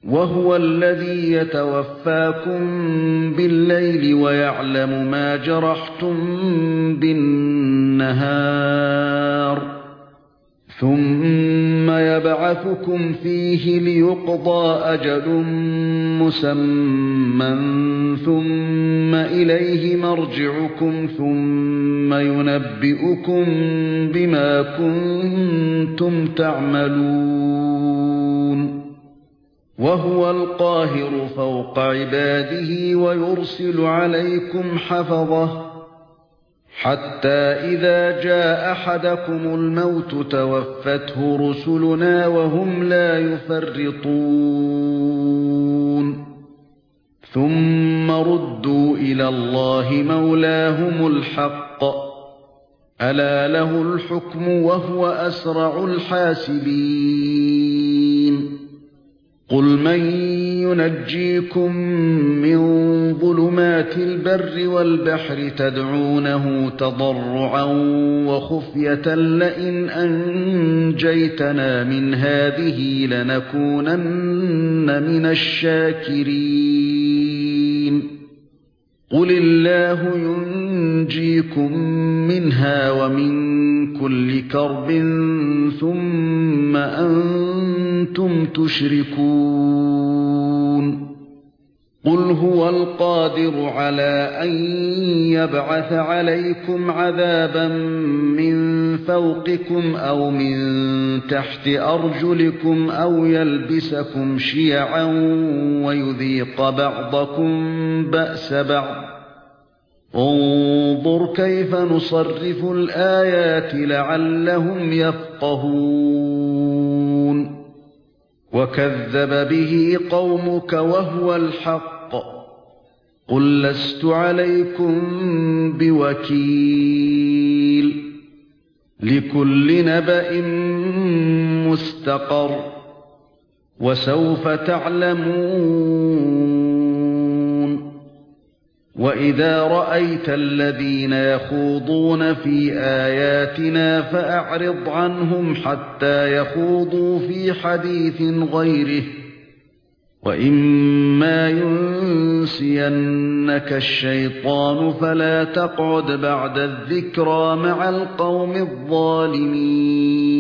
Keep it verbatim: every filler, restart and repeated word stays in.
وهو الذي يتوفاكم بالليل ويعلم ما جرحتم بالنهار ثم يبعثكم فيه ليقضى أجل مسمى ثم إليه مرجعكم ثم ينبئكم بما كنتم تعملون وهو القاهر فوق عباده ويرسل عليكم حفظه حتى إذا جاء أحدكم الموت توفته رسلنا وهم لا يفرطون ثم ردوا إلى الله مولاهم الحق ألا له الحكم وهو أسرع الحاسبين قل من ينجيكم من ظلمات البر والبحر تدعونه تضرعا وخفية لئن أنجيتنا من هذه لنكونن من الشاكرين قل الله ينجيكم منها ومن كل كرب ثم أنتم تشركون قل هو القادر على أن يبعث عليكم عذابا من فوقكم أو من تحت أرجلكم أو يلبسكم شيعا ويذيق بعضكم بأس بعض انظر كيف نصرف الآيات لعلهم يفقهون وكذب به قومك وهو الحق قل لست عليكم بوكيل لكل نبأ مستقر وسوف تعلمون وإذا رأيت الذين يخوضون في آياتنا فأعرض عنهم حتى يخوضوا في حديث غيره وإما ينسينك الشيطان فلا تقعد بعد الذكرى مع القوم الظالمين